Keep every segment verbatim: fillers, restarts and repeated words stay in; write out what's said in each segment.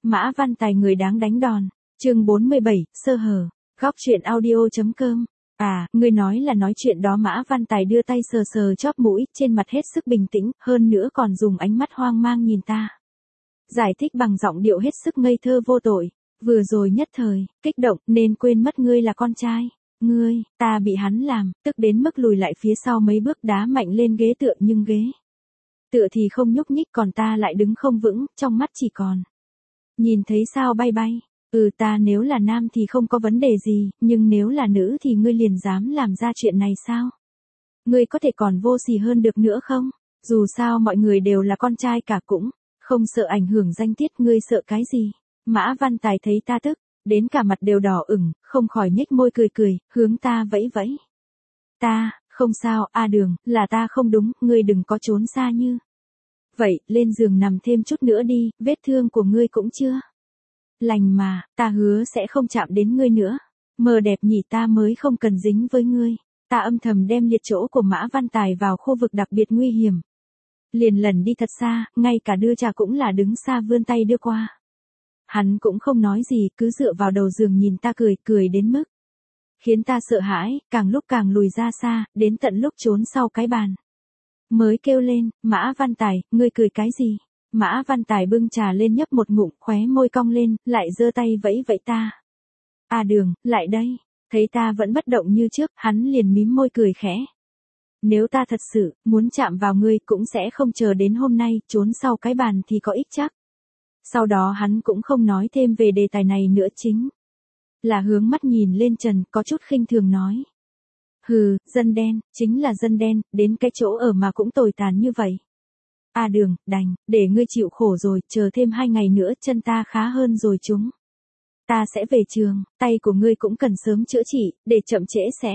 Mã Văn Tài người đáng đánh đòn. Chương bốn mươi bảy, sơ hở. Góc truyện audio.com. À, ngươi nói là nói chuyện đó. Mã Văn Tài đưa tay sờ sờ chóp mũi, trên mặt hết sức bình tĩnh, hơn nữa còn dùng ánh mắt hoang mang nhìn ta. Giải thích bằng giọng điệu hết sức ngây thơ vô tội. Vừa rồi nhất thời, kích động, nên quên mất ngươi là con trai. Ngươi, ta bị hắn làm, tức đến mức lùi lại phía sau mấy bước đá mạnh lên ghế tựa nhưng ghế. Tựa thì không nhúc nhích còn ta lại đứng không vững, trong mắt chỉ còn. Nhìn thấy sao bay bay. Ừ ta nếu là nam thì không có vấn đề gì, nhưng nếu là nữ thì ngươi liền dám làm ra chuyện này sao? Ngươi có thể còn vô sỉ hơn được nữa không? Dù sao mọi người đều là con trai cả cũng, không sợ ảnh hưởng danh tiết, ngươi sợ cái gì? Mã Văn Tài thấy ta tức, đến cả mặt đều đỏ ửng, không khỏi nhếch môi cười cười, hướng ta vẫy vẫy. Ta, không sao, a Đường, là ta không đúng, ngươi đừng có trốn xa như. Vậy, lên giường nằm thêm chút nữa đi, vết thương của ngươi cũng chưa lành mà, ta hứa sẽ không chạm đến ngươi nữa. Mờ đẹp nhỉ, ta mới không cần dính với ngươi. Ta âm thầm đem liệt chỗ của Mã Văn Tài vào khu vực đặc biệt nguy hiểm. Liền lần đi thật xa, ngay cả đưa trà cũng là đứng xa vươn tay đưa qua. Hắn cũng không nói gì, cứ dựa vào đầu giường nhìn ta cười, cười đến mức khiến ta sợ hãi, càng lúc càng lùi ra xa, đến tận lúc trốn sau cái bàn. Mới kêu lên, Mã Văn Tài, ngươi cười cái gì? Mã Văn Tài bưng trà lên nhấp một ngụm, khóe môi cong lên, lại giơ tay vẫy vẫy ta. À Đường, lại đây. Thấy ta vẫn bất động như trước, hắn liền mím môi cười khẽ. Nếu ta thật sự muốn chạm vào ngươi cũng sẽ không chờ đến hôm nay, trốn sau cái bàn thì có ích chắc. Sau đó hắn cũng không nói thêm về đề tài này nữa, chính là hướng mắt nhìn lên trần, có chút khinh thường nói. Hừ, dân đen, chính là dân đen, đến cái chỗ ở mà cũng tồi tàn như vậy. À Đường, đành, để ngươi chịu khổ rồi, chờ thêm hai ngày nữa chân ta khá hơn rồi chúng. Ta sẽ về trường, tay của ngươi cũng cần sớm chữa trị, để chậm trễ sẽ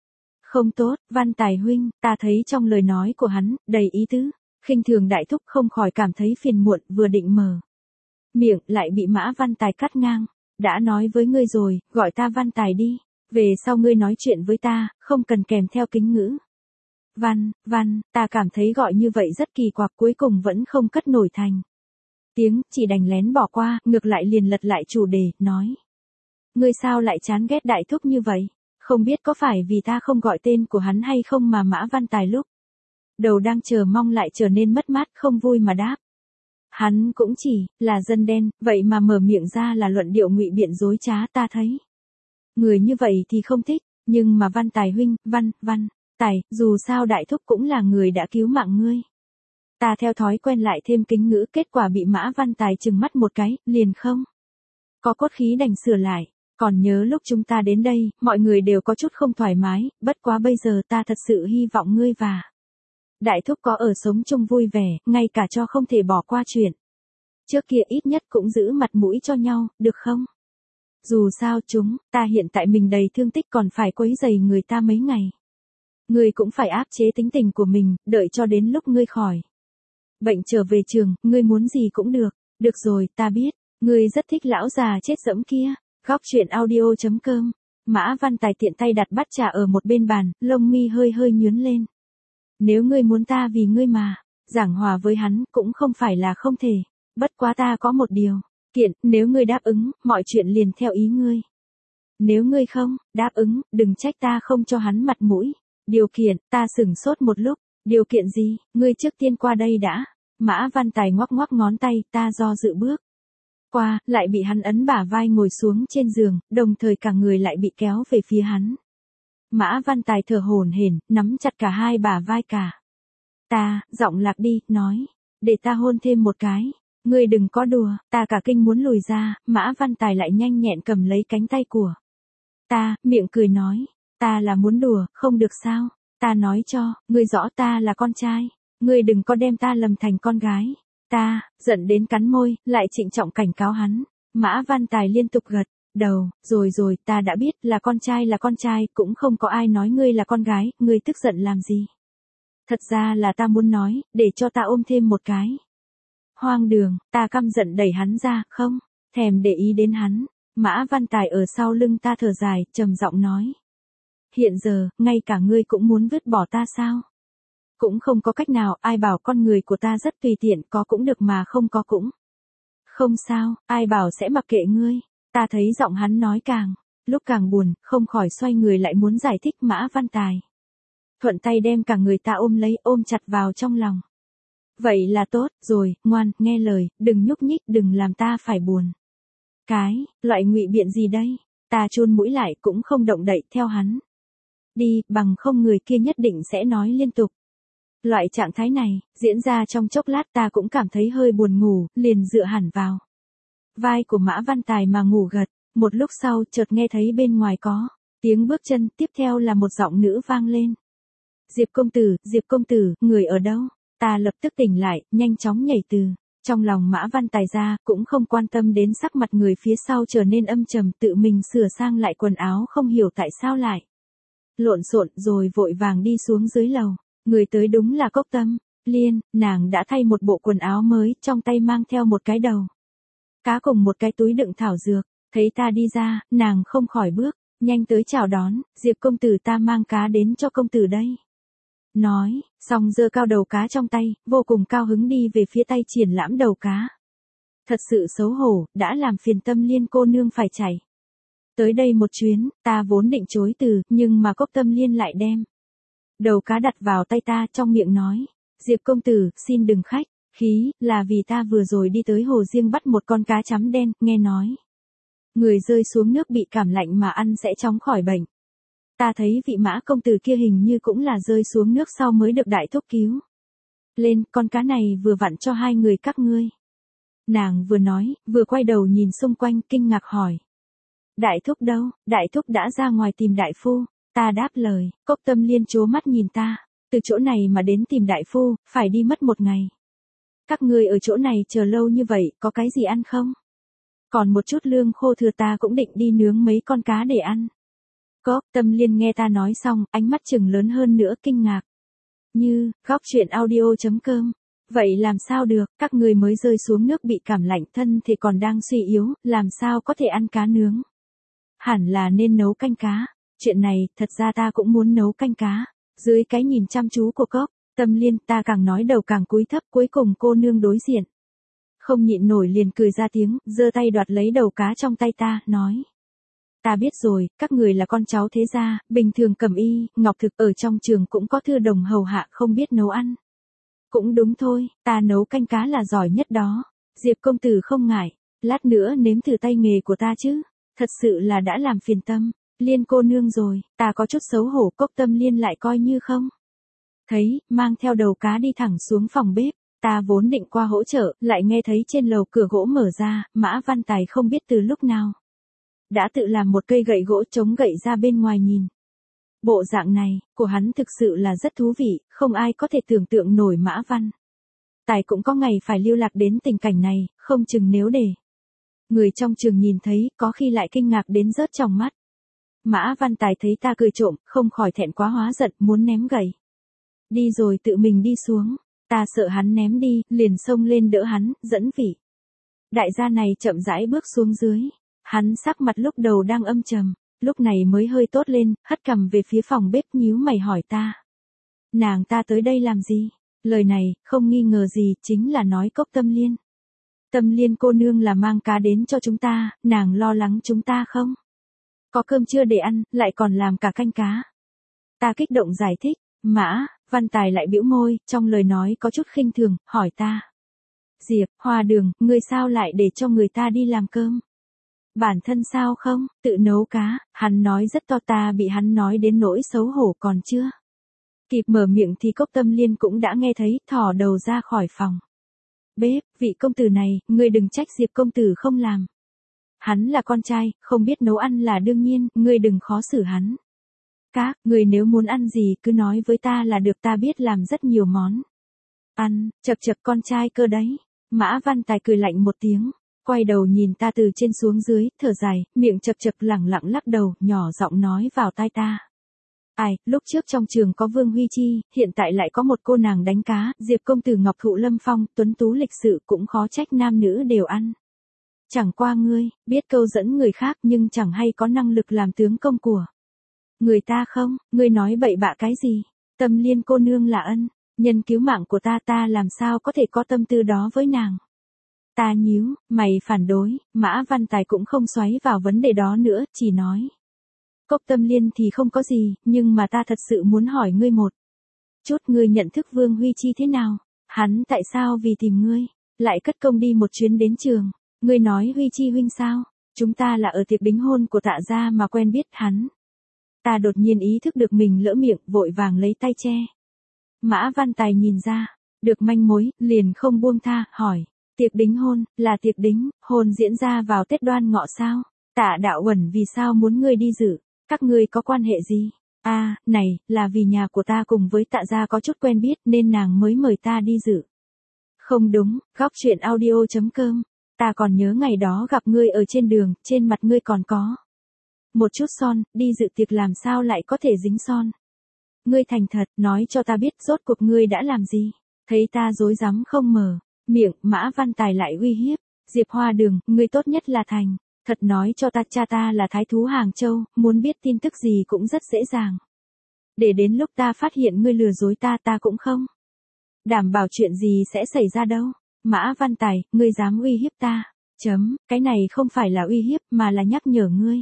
không tốt. Văn Tài huynh, ta thấy trong lời nói của hắn, đầy ý tứ, khinh thường đại thúc, không khỏi cảm thấy phiền muộn, vừa định mở miệng, lại bị Mã Văn Tài cắt ngang. Đã nói với ngươi rồi, gọi ta Văn Tài đi, về sau ngươi nói chuyện với ta, không cần kèm theo kính ngữ. Văn, Văn, ta cảm thấy gọi như vậy rất kỳ quặc, cuối cùng vẫn không cất nổi thành tiếng, chỉ đành lén bỏ qua, ngược lại liền lật lại chủ đề, nói. Ngươi sao lại chán ghét đại thúc như vậy? Không biết có phải vì ta không gọi tên của hắn hay không mà Mã Văn Tài lúc đầu đang chờ mong lại trở nên mất mát, không vui mà đáp. Hắn cũng chỉ là dân đen, vậy mà mở miệng ra là luận điệu ngụy biện dối trá, ta thấy. Người như vậy thì không thích, nhưng mà Văn Tài huynh, Văn, Văn. Tài, dù sao đại thúc cũng là người đã cứu mạng ngươi. Ta theo thói quen lại thêm kính ngữ, kết quả bị Mã Văn Tài trừng mắt một cái, liền không có cốt khí đành sửa lại. Còn nhớ lúc chúng ta đến đây, mọi người đều có chút không thoải mái, bất quá bây giờ ta thật sự hy vọng ngươi và đại thúc có ở sống chung vui vẻ, ngay cả cho không thể bỏ qua chuyện trước kia ít nhất cũng giữ mặt mũi cho nhau, được không? Dù sao chúng, ta hiện tại mình đầy thương tích còn phải quấy rầy người ta mấy ngày. Ngươi cũng phải áp chế tính tình của mình, đợi cho đến lúc ngươi khỏi bệnh trở về trường, ngươi muốn gì cũng được. Được rồi, ta biết, ngươi rất thích lão già chết dẫm kia. Góc truyện audio.com. Mã Văn Tài tiện tay đặt bát trà ở một bên bàn, lông mi hơi hơi nhướng lên. Nếu ngươi muốn ta vì ngươi mà giảng hòa với hắn, cũng không phải là không thể. Bất quá ta có một điều kiện, nếu ngươi đáp ứng, mọi chuyện liền theo ý ngươi. Nếu ngươi không đáp ứng, đừng trách ta không cho hắn mặt mũi. Điều kiện, ta sửng sốt một lúc. Điều kiện gì? Ngươi trước tiên qua đây đã. Mã Văn Tài ngoắc ngoắc ngón tay, ta do dự bước qua, lại bị hắn ấn bả vai ngồi xuống trên giường, đồng thời cả người lại bị kéo về phía hắn. Mã Văn Tài thở hổn hển, nắm chặt cả hai bả vai cả. Ta, giọng lạc đi, nói, để ta hôn thêm một cái. Ngươi đừng có đùa, ta cả kinh muốn lùi ra, Mã Văn Tài lại nhanh nhẹn cầm lấy cánh tay của ta, miệng cười nói, ta là muốn đùa, không được sao? Ta nói cho, ngươi rõ ta là con trai, ngươi đừng có đem ta lầm thành con gái. Ta, giận đến cắn môi, lại trịnh trọng cảnh cáo hắn. Mã Văn Tài liên tục gật đầu, rồi rồi, ta đã biết, là con trai là con trai, cũng không có ai nói ngươi là con gái, ngươi tức giận làm gì? Thật ra là ta muốn nói, để cho ta ôm thêm một cái. Hoang đường, ta căm giận đẩy hắn ra, không thèm để ý đến hắn. Mã Văn Tài ở sau lưng ta thở dài, trầm giọng nói. Hiện giờ, ngay cả ngươi cũng muốn vứt bỏ ta sao? Cũng không có cách nào, ai bảo con người của ta rất tùy tiện, có cũng được mà không có cũng Không sao, ai bảo sẽ mặc kệ ngươi. Ta thấy giọng hắn nói càng, lúc càng buồn, không khỏi xoay người lại muốn giải thích Mã Văn Tài. Thuận tay đem cả người ta ôm lấy, ôm chặt vào trong lòng. Vậy là tốt, rồi, ngoan, nghe lời, đừng nhúc nhích, đừng làm ta phải buồn. Cái, loại ngụy biện gì đây? Ta chôn mũi lại cũng không động đậy theo hắn. Đi, bằng không người kia nhất định sẽ nói liên tục. Loại trạng thái này, diễn ra trong chốc lát ta cũng cảm thấy hơi buồn ngủ, liền dựa hẳn vào vai của Mã Văn Tài mà ngủ gật. Một lúc sau chợt nghe thấy bên ngoài có tiếng bước chân, tiếp theo là một giọng nữ vang lên. Diệp công tử, Diệp công tử, người ở đâu? Ta lập tức tỉnh lại, nhanh chóng nhảy từ trong lòng Mã Văn Tài ra, cũng không quan tâm đến sắc mặt người phía sau trở nên âm trầm, tự mình sửa sang lại quần áo, không hiểu tại sao lại lộn xộn, rồi vội vàng đi xuống dưới lầu. Người tới đúng là Cốc Tâm Liên, nàng đã thay một bộ quần áo mới, trong tay mang theo một cái đầu cá cùng một cái túi đựng thảo dược. Thấy ta đi ra, nàng không khỏi bước nhanh tới chào đón. Diệp công tử, ta mang cá đến cho công tử đây. Nói, xong giơ cao đầu cá trong tay, vô cùng cao hứng đi về phía tay triển lãm đầu cá. Thật sự xấu hổ, đã làm phiền Tâm Liên cô nương phải chạy tới đây một chuyến. Ta vốn định chối từ, nhưng mà Cốc Tâm Liên lại đem đầu cá đặt vào tay ta, trong miệng nói, Diệp công tử, xin đừng khách khí, là vì ta vừa rồi đi tới hồ riêng bắt một con cá chấm đen, nghe nói người rơi xuống nước bị cảm lạnh mà ăn sẽ chóng khỏi bệnh. Ta thấy vị Mã công tử kia hình như cũng là rơi xuống nước sau mới được đại thúc cứu lên, con cá này vừa vặn cho hai người các ngươi. Nàng vừa nói, vừa quay đầu nhìn xung quanh, kinh ngạc hỏi. Đại thúc đâu? Đại thúc đã ra ngoài tìm đại phu. Ta đáp lời. Cốc Tâm Liên trố mắt nhìn ta. Từ chỗ này mà đến tìm đại phu, phải đi mất một ngày. Các ngươi ở chỗ này chờ lâu như vậy, có cái gì ăn không? Còn một chút lương khô thừa, ta cũng định đi nướng mấy con cá để ăn. Cốc Tâm Liên nghe ta nói xong, ánh mắt trừng lớn hơn nữa, kinh ngạc. Như, góc truyện audio chấm com. Vậy làm sao được, các người mới rơi xuống nước bị cảm lạnh, thân thì còn đang suy yếu, làm sao có thể ăn cá nướng? Hẳn là nên nấu canh cá. Chuyện này, thật ra ta cũng muốn nấu canh cá. Dưới cái nhìn chăm chú của Cốc Tâm Liên, ta càng nói đầu càng cúi thấp, cuối cùng cô nương đối diện không nhịn nổi liền cười ra tiếng, giơ tay đoạt lấy đầu cá trong tay ta, nói. Ta biết rồi, các người là con cháu thế gia, bình thường cầm y, ngọc thực, ở trong trường cũng có thư đồng hầu hạ, không biết nấu ăn. Cũng đúng thôi, ta nấu canh cá là giỏi nhất đó. Diệp công tử không ngại, lát nữa nếm thử tay nghề của ta chứ. Thật sự là đã làm phiền Tâm Liên cô nương rồi. Ta có chút xấu hổ, Cốc Tâm Liên lại coi như không thấy, mang theo đầu cá đi thẳng xuống phòng bếp. Ta vốn định qua hỗ trợ, lại nghe thấy trên lầu cửa gỗ mở ra, Mã Văn Tài không biết từ lúc nào đã tự làm một cây gậy gỗ chống gậy ra bên ngoài nhìn. Bộ dạng này, của hắn thực sự là rất thú vị, không ai có thể tưởng tượng nổi Mã Văn Tài cũng có ngày phải lưu lạc đến tình cảnh này, không chừng nếu để người trong trường nhìn thấy, có khi lại kinh ngạc đến rớt trong mắt. Mã Văn Tài thấy ta cười trộm, không khỏi thẹn quá hóa giận, muốn ném gậy đi rồi tự mình đi xuống. Ta sợ hắn ném đi, liền xông lên đỡ hắn, dẫn vị đại gia này chậm rãi bước xuống dưới. Hắn sắc mặt lúc đầu đang âm trầm, lúc này mới hơi tốt lên, hất cằm về phía phòng bếp, nhíu mày hỏi ta. Nàng ta tới đây làm gì? Lời này, không nghi ngờ gì, chính là nói Cốc Tâm Liên. Tâm Liên cô nương là mang cá đến cho chúng ta, nàng lo lắng chúng ta không có cơm trưa để ăn, lại còn làm cả canh cá. Ta kích động giải thích, Mã Văn Tài lại bĩu môi, trong lời nói có chút khinh thường, hỏi ta. Diệp, Hoa Đường, ngươi sao lại để cho người ta đi làm cơm? Bản thân sao không, tự nấu cá. Hắn nói rất to, ta bị hắn nói đến nỗi xấu hổ còn chưa kịp mở miệng thì Cốc Tâm Liên cũng đã nghe thấy, thò đầu ra khỏi phòng bếp. Vị công tử này, ngươi đừng trách Diệp công tử không làm. Hắn là con trai, không biết nấu ăn là đương nhiên, ngươi đừng khó xử hắn. Các, người nếu muốn ăn gì cứ nói với ta là được, ta biết làm rất nhiều món ăn. Chật chật, con trai cơ đấy. Mã Văn Tài cười lạnh một tiếng, quay đầu nhìn ta từ trên xuống dưới, thở dài, miệng chật chật lẳng lặng lắc đầu, nhỏ giọng nói vào tai ta. Ai, lúc trước trong trường có Vương Huy Chi, hiện tại lại có một cô nàng đánh cá, Diệp công tử ngọc thụ lâm phong, tuấn tú lịch sự, cũng khó trách nam nữ đều ăn. Chẳng qua ngươi, biết câu dẫn người khác nhưng chẳng hay có năng lực làm tướng công của người ta không? Ngươi nói bậy bạ cái gì? Tâm Liên cô nương là ân nhân cứu mạng của ta, ta làm sao có thể có tâm tư đó với nàng? Ta nhíu, mày phản đối, Mã Văn Tài cũng không xoáy vào vấn đề đó nữa, chỉ nói. Cốc Tâm Liên thì không có gì, nhưng mà ta thật sự muốn hỏi ngươi một chút, ngươi nhận thức Vương Huy Chi thế nào? Hắn tại sao vì tìm ngươi, lại cất công đi một chuyến đến trường? Ngươi nói Huy Chi huynh sao? Chúng ta là ở tiệc đính hôn của Tạ gia mà quen biết hắn. Ta đột nhiên ý thức được mình lỡ miệng, vội vàng lấy tay che. Mã Văn Tài nhìn ra, được manh mối, liền không buông tha, hỏi. Tiệc đính hôn, là tiệc đính, hôn diễn ra vào Tết Đoan Ngọ sao? Tạ Đạo Uẩn vì sao muốn ngươi đi dự? Các ngươi có quan hệ gì? À, này, là vì nhà của ta cùng với Tạ gia có chút quen biết nên nàng mới mời ta đi dự. Không đúng, góc truyện audio chấm com. Ta còn nhớ ngày đó gặp ngươi ở trên đường, trên mặt ngươi còn có một chút son, đi dự tiệc làm sao lại có thể dính son? Ngươi thành thật, nói cho ta biết rốt cuộc ngươi đã làm gì? Thấy ta dối rắm không mở miệng, Mã Văn Tài lại uy hiếp. Diệp Hoa Đường, ngươi tốt nhất là thành thật nói cho ta, cha ta là thái thú Hàng Châu, muốn biết tin tức gì cũng rất dễ dàng. Để đến lúc ta phát hiện ngươi lừa dối ta, ta cũng không đảm bảo chuyện gì sẽ xảy ra đâu. Mã Văn Tài, ngươi dám uy hiếp ta? Chấm, cái này không phải là uy hiếp mà là nhắc nhở ngươi.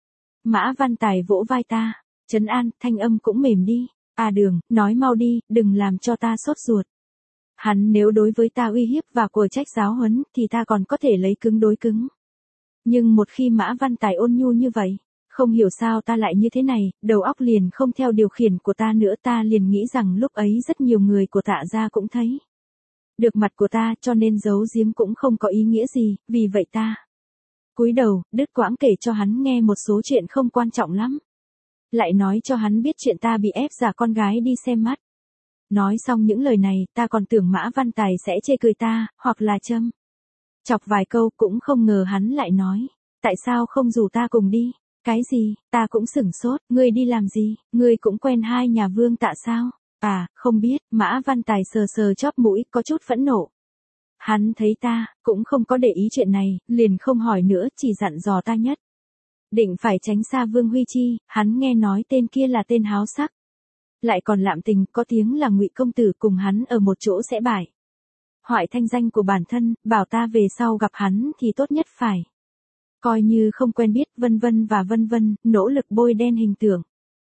Mã Văn Tài vỗ vai ta, trấn an, thanh âm cũng mềm đi. À Đường, nói mau đi, đừng làm cho ta sốt ruột. Hắn nếu đối với ta uy hiếp và của trách giáo huấn thì ta còn có thể lấy cứng đối cứng. Nhưng một khi Mã Văn Tài ôn nhu như vậy, không hiểu sao ta lại như thế này, đầu óc liền không theo điều khiển của ta nữa, ta liền nghĩ rằng lúc ấy rất nhiều người của Tạ gia cũng thấy được mặt của ta cho nên giấu giếm cũng không có ý nghĩa gì, vì vậy ta cúi đầu, đứt quãng kể cho hắn nghe một số chuyện không quan trọng lắm. Lại nói cho hắn biết chuyện ta bị ép giả con gái đi xem mắt. Nói xong những lời này, ta còn tưởng Mã Văn Tài sẽ chê cười ta, hoặc là châm chọc vài câu, cũng không ngờ hắn lại nói. Tại sao không rủ ta cùng đi? Cái gì? Ta cũng sửng sốt, ngươi đi làm gì? Ngươi cũng quen hai nhà Vương Tạ sao? À, không biết, Mã Văn Tài sờ sờ chóp mũi, có chút phẫn nộ. Hắn thấy ta, cũng không có để ý chuyện này, liền không hỏi nữa, chỉ dặn dò ta nhất định phải tránh xa Vương Huy Chi, hắn nghe nói tên kia là tên háo sắc. Lại còn lạm tình, có tiếng là Ngụy công tử, cùng hắn ở một chỗ sẽ bại hoại thanh danh của bản thân, bảo ta về sau gặp hắn thì tốt nhất phải coi như không quen biết, vân vân và vân vân, nỗ lực bôi đen hình tượng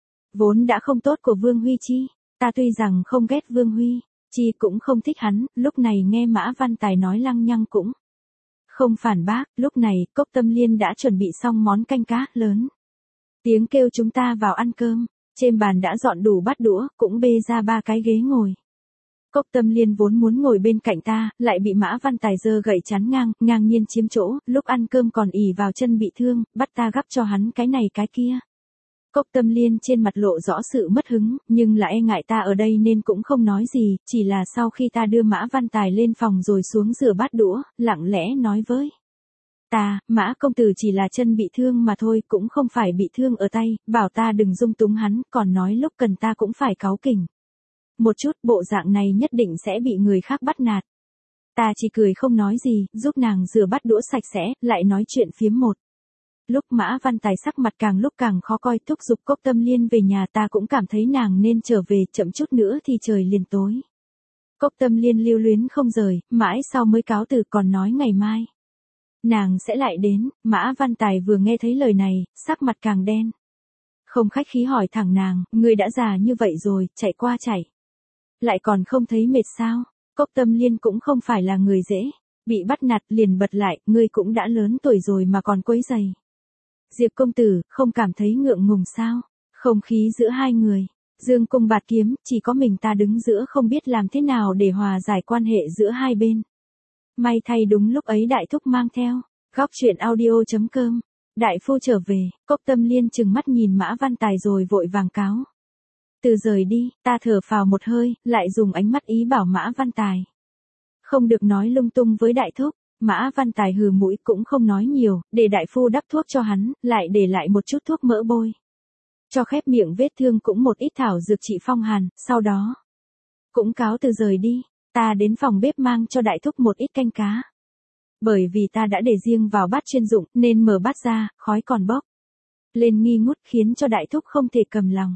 vốn đã không tốt của Vương Huy Chi. Ta tuy rằng không ghét Vương Huy Chi, cũng không thích hắn, lúc này nghe Mã Văn Tài nói lăng nhăng cũng không phản bác. Lúc này, Cốc Tâm Liên đã chuẩn bị xong món canh cá lớn. Tiếng kêu chúng ta vào ăn cơm, trên bàn đã dọn đủ bát đũa, cũng bê ra ba cái ghế ngồi. Cốc Tâm Liên vốn muốn ngồi bên cạnh ta, lại bị Mã Văn Tài giơ gậy chắn ngang, ngang nhiên chiếm chỗ, lúc ăn cơm còn ỉ vào chân bị thương, bắt ta gắp cho hắn cái này cái kia. Cốc Tâm Liên trên mặt lộ rõ sự mất hứng, nhưng là e ngại ta ở đây nên cũng không nói gì, chỉ là sau khi ta đưa Mã Văn Tài lên phòng rồi xuống rửa bát đũa, lặng lẽ nói với ta, Mã công tử chỉ là chân bị thương mà thôi, cũng không phải bị thương ở tay, bảo ta đừng dung túng hắn, còn nói lúc cần ta cũng phải cáu kỉnh một chút, bộ dạng này nhất định sẽ bị người khác bắt nạt. Ta chỉ cười không nói gì, giúp nàng rửa bát đũa sạch sẽ, lại nói chuyện phiếm một lúc. Mã Văn Tài sắc mặt càng lúc càng khó coi, thúc giục Cốc Tâm Liên về nhà, ta cũng cảm thấy nàng nên trở về, chậm chút nữa thì trời liền tối. Cốc Tâm Liên lưu luyến không rời, mãi sau mới cáo từ, còn nói ngày mai nàng sẽ lại đến. Mã Văn Tài vừa nghe thấy lời này, sắc mặt càng đen. Không khách khí hỏi thẳng nàng, ngươi đã già như vậy rồi, chạy qua chạy lại còn không thấy mệt sao? Cốc Tâm Liên cũng không phải là người dễ bị bắt nạt, liền bật lại, ngươi cũng đã lớn tuổi rồi mà còn quấy rầy Diệp công tử, không cảm thấy ngượng ngùng sao? Không khí giữa hai người dương cung bạt kiếm, chỉ có mình ta đứng giữa, không biết làm thế nào để hòa giải quan hệ giữa hai bên. May thay đúng lúc ấy Đại Thúc mang theo góc truyện audio chấm com. Đại phu trở về, Cốc Tâm Liên trừng mắt nhìn Mã Văn Tài rồi vội vàng cáo từ rời đi. Ta thở phào một hơi, lại dùng ánh mắt ý bảo Mã Văn Tài không được nói lung tung với Đại Thúc. Mã Văn Tài hừ mũi cũng không nói nhiều, để đại phu đắp thuốc cho hắn, lại để lại một chút thuốc mỡ bôi cho khép miệng vết thương, cũng một ít thảo dược trị phong hàn, sau đó cũng cáo từ rời đi. Ta đến phòng bếp mang cho Đại Thúc một ít canh cá. Bởi vì ta đã để riêng vào bát chuyên dụng, nên mở bát ra, khói còn bốc lên nghi ngút, khiến cho Đại Thúc không thể cầm lòng.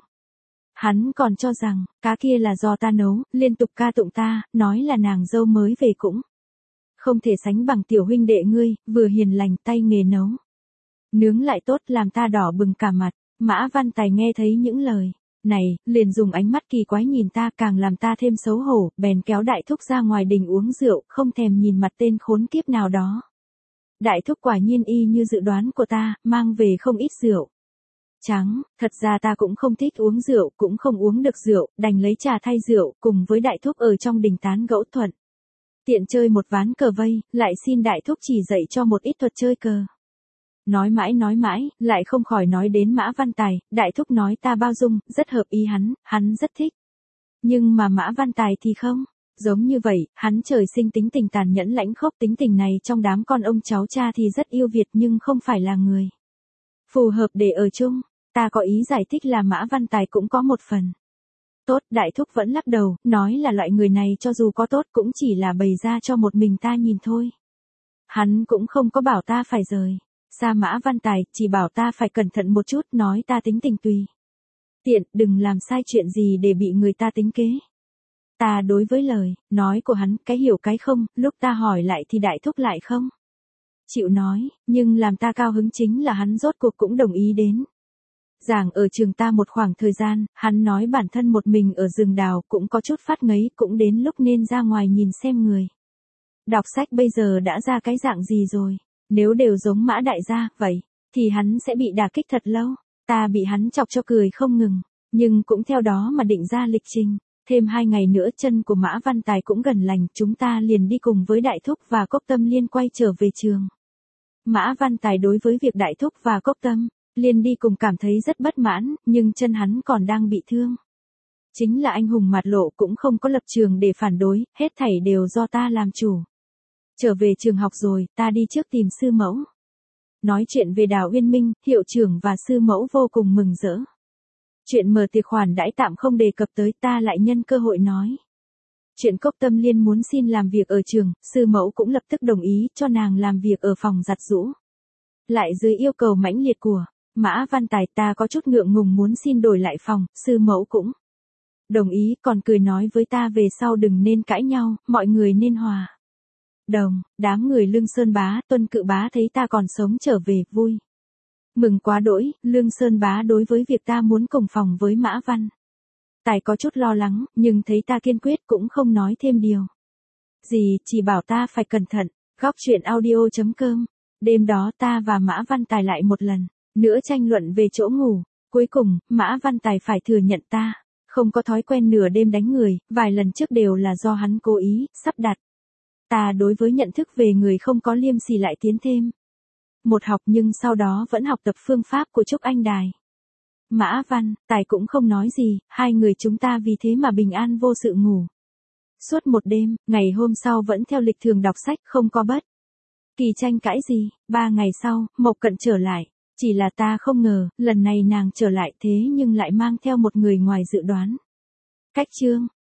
Hắn còn cho rằng, cá kia là do ta nấu, liên tục ca tụng ta, nói là nàng dâu mới về cũng không thể sánh bằng tiểu huynh đệ ngươi, vừa hiền lành tay nghề nấu. Nướng lại tốt làm ta đỏ bừng cả mặt. Mã Văn Tài nghe thấy những lời này, liền dùng ánh mắt kỳ quái nhìn ta, càng làm ta thêm xấu hổ, bèn kéo đại thúc ra ngoài đình uống rượu, không thèm nhìn mặt tên khốn kiếp nào đó. Đại thúc quả nhiên y như dự đoán của ta, mang về không ít rượu trắng, thật ra ta cũng không thích uống rượu, cũng không uống được rượu, đành lấy trà thay rượu, cùng với đại thúc ở trong đình tán gẫu thuận. Tiện chơi một ván cờ vây, lại xin đại thúc chỉ dạy cho một ít thuật chơi cờ. Nói mãi nói mãi, lại không khỏi nói đến Mã Văn Tài, đại thúc nói ta bao dung, rất hợp ý hắn, hắn rất thích. Nhưng mà Mã Văn Tài thì không, giống như vậy, hắn trời sinh tính tình tàn nhẫn lãnh khốc, tính tình này trong đám con ông cháu cha thì rất yêu Việt nhưng không phải là người phù hợp để ở chung. Ta có ý giải thích là Mã Văn Tài cũng có một phần tốt, đại thúc vẫn lắc đầu, nói là loại người này cho dù có tốt cũng chỉ là bày ra cho một mình ta nhìn thôi. Hắn cũng không có bảo ta phải rời xa Mã Văn Tài, chỉ bảo ta phải cẩn thận một chút, nói ta tính tình tùy tiện, đừng làm sai chuyện gì để bị người ta tính kế. Ta đối với lời nói của hắn, cái hiểu cái không, lúc ta hỏi lại thì đại thúc lại không chịu nói, nhưng làm ta cao hứng chính là hắn rốt cuộc cũng đồng ý đến giảng ở trường ta một khoảng thời gian. Hắn nói bản thân một mình ở rừng đào cũng có chút phát ngấy, cũng đến lúc nên ra ngoài nhìn xem người đọc sách bây giờ đã ra cái dạng gì rồi. Nếu đều giống Mã đại gia vậy, thì hắn sẽ bị đả kích thật lâu. Ta bị hắn chọc cho cười không ngừng, nhưng cũng theo đó mà định ra lịch trình. Thêm hai ngày nữa chân của Mã Văn Tài cũng gần lành, chúng ta liền đi cùng với Đại Thúc và Cốc Tâm Liên quay trở về trường. Mã Văn Tài đối với việc Đại Thúc và Cốc Tâm Liên đi cùng cảm thấy rất bất mãn, nhưng chân hắn còn đang bị thương. Chính là anh hùng mặt lộ cũng không có lập trường để phản đối, hết thảy đều do ta làm chủ. Trở về trường học rồi, ta đi trước tìm sư mẫu. Nói chuyện về Đào Uyên Minh, hiệu trưởng và sư mẫu vô cùng mừng rỡ. Chuyện mở tiệc khoản đãi tạm không đề cập tới, ta lại nhân cơ hội nói. Chuyện Cốc Tâm Liên muốn xin làm việc ở trường, sư mẫu cũng lập tức đồng ý cho nàng làm việc ở phòng giặt giũ. Lại dưới yêu cầu mãnh liệt của Mã Văn Tài, ta có chút ngượng ngùng muốn xin đổi lại phòng, sư mẫu cũng đồng ý, còn cười nói với ta về sau đừng nên cãi nhau, mọi người nên hòa đồng. Đám người Lương Sơn Bá, Tuân Cự Bá thấy ta còn sống trở về, vui mừng quá đỗi. Lương Sơn Bá đối với việc ta muốn cùng phòng với Mã Văn Tài có chút lo lắng, nhưng thấy ta kiên quyết cũng không nói thêm điều gì, chỉ bảo ta phải cẩn thận. Góc truyện audio chấm com. Đêm đó ta và Mã Văn Tài lại một lần nữa tranh luận về chỗ ngủ. Cuối cùng, Mã Văn Tài phải thừa nhận ta không có thói quen nửa đêm đánh người, vài lần trước đều là do hắn cố ý sắp đặt. Ta đối với nhận thức về người không có liêm sỉ lại tiến thêm một học, nhưng sau đó vẫn học tập phương pháp của Trúc Anh Đài. Mã Văn Tài cũng không nói gì, hai người chúng ta vì thế mà bình an vô sự ngủ suốt một đêm. Ngày hôm sau vẫn theo lịch thường đọc sách, không có bất kỳ tranh cãi gì. Ba ngày sau, Mộc Cận trở lại. Chỉ là ta không ngờ, lần này nàng trở lại thế nhưng lại mang theo một người ngoài dự đoán. Cách chương